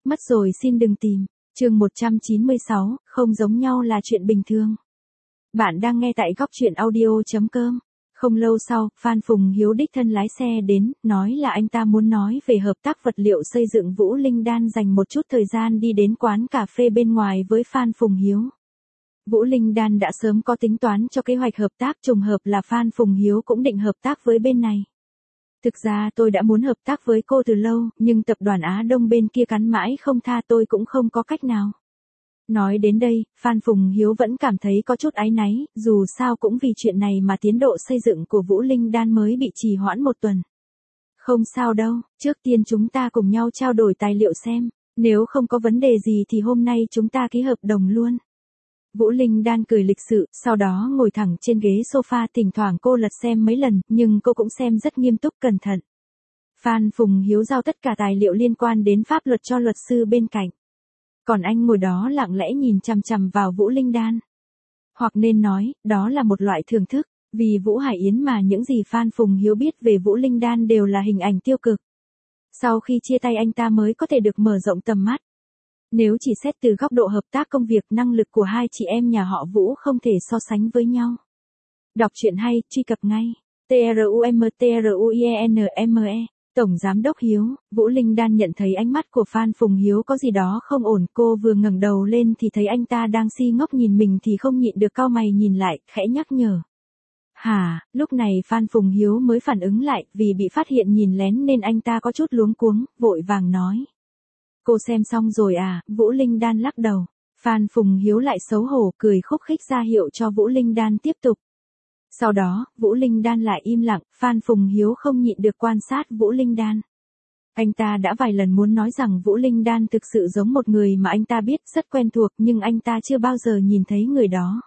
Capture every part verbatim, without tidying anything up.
Mất rồi xin đừng tìm. Chương một trăm chín mươi sáu, không giống nhau là chuyện bình thường. Bạn đang nghe tại góc truyện audio chấm com. Không lâu sau, Phan Phùng Hiếu đích thân lái xe đến, nói là anh ta muốn nói về hợp tác vật liệu xây dựng. Vũ Linh Đan dành một chút thời gian đi đến quán cà phê bên ngoài với Phan Phùng Hiếu. Vũ Linh Đan đã sớm có tính toán cho kế hoạch hợp tác, trùng hợp là Phan Phùng Hiếu cũng định hợp tác với bên này. Thực ra tôi đã muốn hợp tác với cô từ lâu, nhưng tập đoàn Á Đông bên kia cắn mãi không tha, tôi cũng không có cách nào. Nói đến đây, Phan Phùng Hiếu vẫn cảm thấy có chút áy náy, dù sao cũng vì chuyện này mà tiến độ xây dựng của Vũ Linh Đan mới bị trì hoãn một tuần. Không sao đâu, trước tiên chúng ta cùng nhau trao đổi tài liệu xem, nếu không có vấn đề gì thì hôm nay chúng ta ký hợp đồng luôn. Vũ Linh Đan cười lịch sự, sau đó ngồi thẳng trên ghế sofa, thỉnh thoảng cô lật xem mấy lần, nhưng cô cũng xem rất nghiêm túc cẩn thận. Phan Phùng Hiếu giao tất cả tài liệu liên quan đến pháp luật cho luật sư bên cạnh. Còn anh ngồi đó lặng lẽ nhìn chằm chằm vào Vũ Linh Đan. Hoặc nên nói, đó là một loại thưởng thức, vì Vũ Hải Yến mà những gì Phan Phùng Hiếu biết về Vũ Linh Đan đều là hình ảnh tiêu cực. Sau khi chia tay anh ta mới có thể được mở rộng tầm mắt. Nếu chỉ xét từ góc độ hợp tác công việc, năng lực của hai chị em nhà họ Vũ không thể so sánh với nhau. Đọc truyện hay, truy cập ngay. trum truyenme. Tổng Giám đốc Hiếu, Vũ Linh Đan nhận thấy ánh mắt của Phan Phùng Hiếu có gì đó không ổn, cô vừa ngẩng đầu lên thì thấy anh ta đang si ngốc nhìn mình thì không nhịn được cau mày nhìn lại, khẽ nhắc nhở. Hả, lúc này Phan Phùng Hiếu mới phản ứng lại, vì bị phát hiện nhìn lén nên anh ta có chút luống cuống, vội vàng nói. Cô xem xong rồi à? Vũ Linh Đan lắc đầu. Phan Phùng Hiếu lại xấu hổ cười khúc khích ra hiệu cho Vũ Linh Đan tiếp tục. Sau đó, Vũ Linh Đan lại im lặng, Phan Phùng Hiếu không nhịn được quan sát Vũ Linh Đan. Anh ta đã vài lần muốn nói rằng Vũ Linh Đan thực sự giống một người mà anh ta biết rất quen thuộc, nhưng anh ta chưa bao giờ nhìn thấy người đó.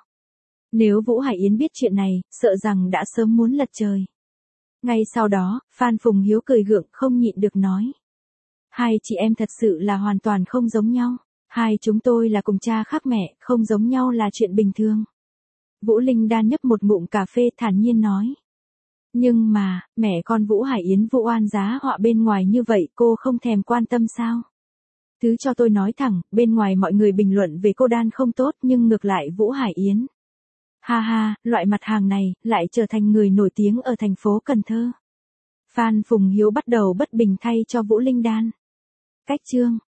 Nếu Vũ Hải Yến biết chuyện này, sợ rằng đã sớm muốn lật trời. Ngay sau đó, Phan Phùng Hiếu cười gượng không nhịn được nói. Hai chị em thật sự là hoàn toàn không giống nhau. Hai chúng tôi là cùng cha khác mẹ, không giống nhau là chuyện bình thường. Vũ Linh Đan nhấp một ngụm cà phê thản nhiên nói. Nhưng mà, mẹ con Vũ Hải Yến vụ oan giá họa bên ngoài như vậy cô không thèm quan tâm sao? Thứ cho tôi nói thẳng, bên ngoài mọi người bình luận về cô Đan không tốt nhưng ngược lại Vũ Hải Yến. Ha ha, loại mặt hàng này, lại trở thành người nổi tiếng ở thành phố Cần Thơ. Phan Phùng Hiếu bắt đầu bất bình thay cho Vũ Linh Đan. Cách chương.